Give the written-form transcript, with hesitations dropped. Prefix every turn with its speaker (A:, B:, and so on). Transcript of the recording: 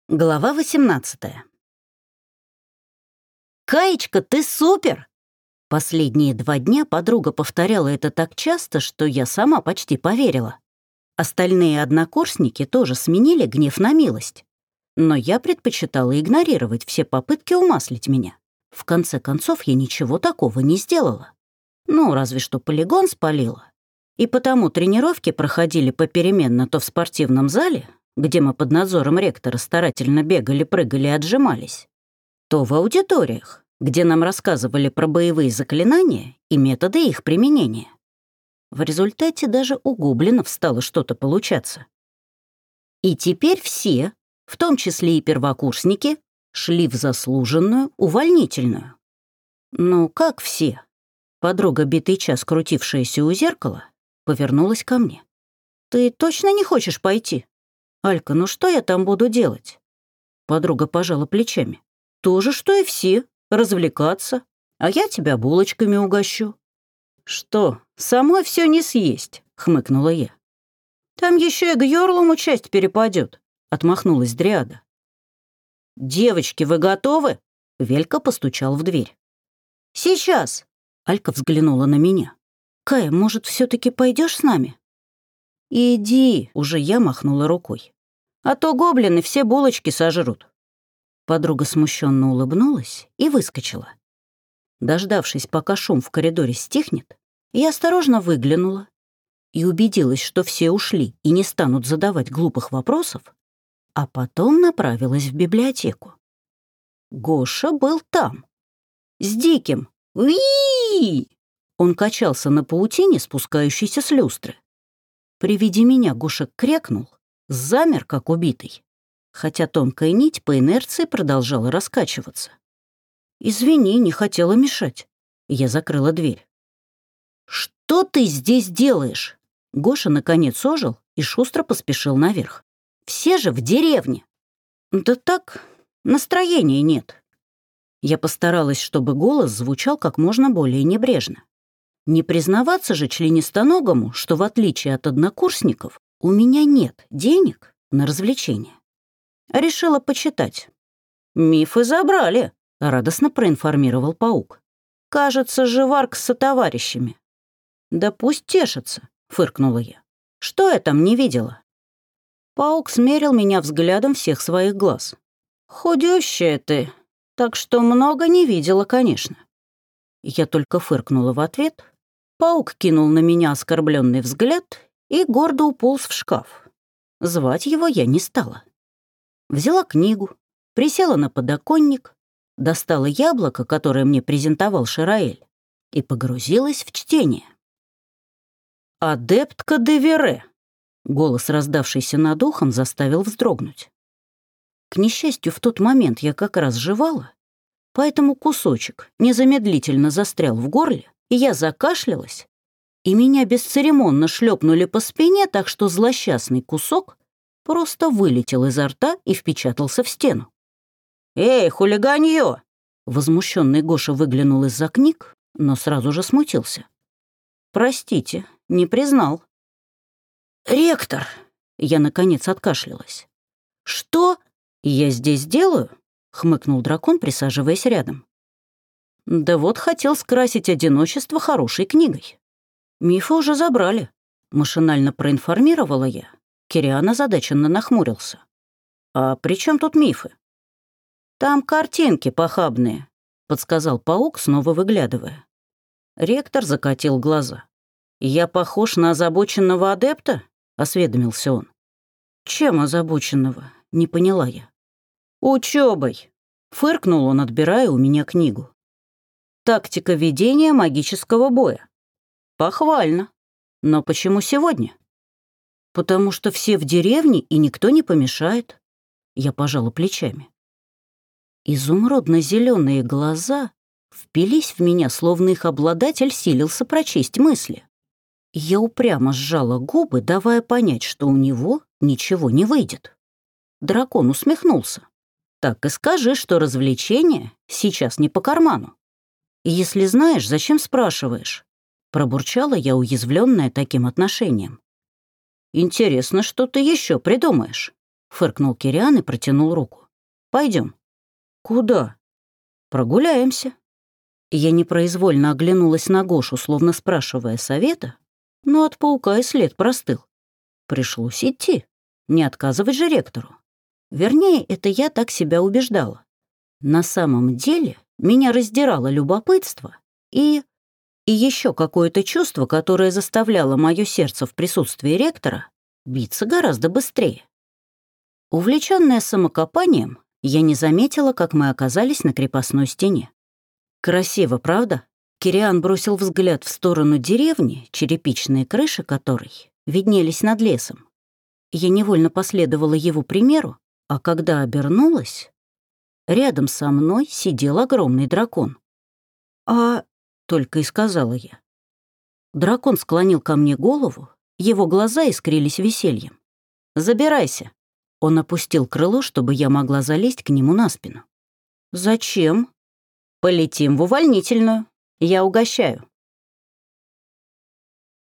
A: Глава 18. «Каечка, ты супер!» Последние 2 дня подруга повторяла это так часто, что я сама почти поверила. Остальные однокурсники тоже сменили гнев на милость. Но я предпочитала игнорировать все попытки умаслить меня. В конце концов, я ничего такого не сделала. Ну, разве что полигон спалила. И потому тренировки проходили попеременно то в спортивном зале, где мы под надзором ректора старательно бегали, прыгали и отжимались, то в аудиториях, где нам рассказывали про боевые заклинания и методы их применения. В результате даже у гоблинов стало что-то получаться. И теперь все, в том числе и первокурсники, шли в заслуженную увольнительную. Ну, как все? Подруга, битый час крутившаяся у зеркала, повернулась ко мне. «Ты точно не хочешь пойти? Алька, ну что я там буду делать?» Подруга пожала плечами. «То же, что и все, развлекаться, а я тебя булочками угощу». «Что, самой все не съесть?» — хмыкнула я. «Там еще и к Йорлому часть перепадет», — отмахнулась Дриада. «Девочки, вы готовы?» — Велька постучал в дверь. «Сейчас!» — Алька взглянула на меня. «Кая, может, все-таки пойдешь с нами?» «Иди!» — уже я махнула рукой. «А то гоблины все булочки сожрут». Подруга смущенно улыбнулась и выскочила. Дождавшись, пока шум в коридоре стихнет, я осторожно выглянула и убедилась, что все ушли и не станут задавать глупых вопросов, а потом направилась в библиотеку. Гоша был там, с Диким. «Уи!» Он качался на паутине, спускающейся с люстры. При виде меня Гоша крякнул, замер, как убитый, хотя тонкая нить по инерции продолжала раскачиваться. «Извини, не хотела мешать». Я закрыла дверь. «Что ты здесь делаешь?» Гоша наконец ожил и шустро поспешил наверх. «Все же в деревне». «Да так, настроения нет». Я постаралась, чтобы голос звучал как можно более небрежно. Не признаваться же членистоногому, что в отличие от однокурсников у меня нет денег на развлечения. Решила почитать. «Мифы забрали», — радостно проинформировал паук. «Кажется, Живарк с сотоварищами». «Да пусть тешатся», — фыркнула я. «Что я там не видела?» Паук смерил меня взглядом всех своих глаз. «Худющая ты, так что много не видела, конечно». Я только фыркнула в ответ. Паук кинул на меня оскорбленный взгляд и гордо уполз в шкаф. Звать его я не стала. Взяла книгу, присела на подоконник, достала яблоко, которое мне презентовал Шираэль, и погрузилась в чтение. «Адептка де Вере», — голос, раздавшийся над ухом, заставил вздрогнуть. К несчастью, в тот момент я как раз жевала, поэтому кусочек незамедлительно застрял в горле, и я закашлялась, и меня бесцеремонно шлепнули по спине, так что злосчастный кусок просто вылетел изо рта и впечатался в стену. «Эй, хулиганье!» Возмущенный Гоша выглянул из-за книг, но сразу же смутился. «Простите, не признал». «Ректор!» — я, наконец, откашлялась. «Что я здесь делаю?» — хмыкнул дракон, присаживаясь рядом. «Да вот хотел скрасить одиночество хорошей книгой. Мифы уже забрали», — машинально проинформировала я. Кириан озадаченно нахмурился. «А при чем тут мифы?» «Там картинки похабные», — подсказал паук, снова выглядывая. Ректор закатил глаза. «Я похож на озабоченного адепта?» — осведомился он. «Чем озабоченного?» — не поняла я. «Учебой», — фыркнул он, отбирая у меня книгу. «Тактика ведения магического боя». «Похвально. Но почему сегодня?» «Потому что все в деревне, и никто не помешает». Я пожала плечами. Изумрудно-зеленые глаза впились в меня, словно их обладатель силился прочесть мысли. Я упрямо сжала губы, давая понять, что у него ничего не выйдет. Дракон усмехнулся. «Так и скажи, что развлечение сейчас не по карману. Если знаешь, зачем спрашиваешь?» Пробурчала я, уязвленная таким отношением. «Интересно, что ты еще придумаешь?» фыркнул Кириан и протянул руку. Пойдем. Куда? Прогуляемся. Я непроизвольно оглянулась на Гошу, словно спрашивая совета, но от паука и след простыл. Пришлось идти, не отказывать же ректору. Вернее, это я так себя убеждала. На самом деле меня раздирало любопытство и еще какое-то чувство, которое заставляло мое сердце в присутствии ректора биться гораздо быстрее. Увлечённая самокопанием, я не заметила, как мы оказались на крепостной стене. Красиво, правда? Кириан бросил взгляд в сторону деревни, черепичные крыши которой виднелись над лесом. Я невольно последовала его примеру, а когда обернулась, рядом со мной сидел огромный дракон. Только и сказала я. Дракон склонил ко мне голову, его глаза искрились весельем. «Забирайся». Он опустил крыло, чтобы я могла залезть к нему на спину. «Зачем?» «Полетим в увольнительную. Я угощаю».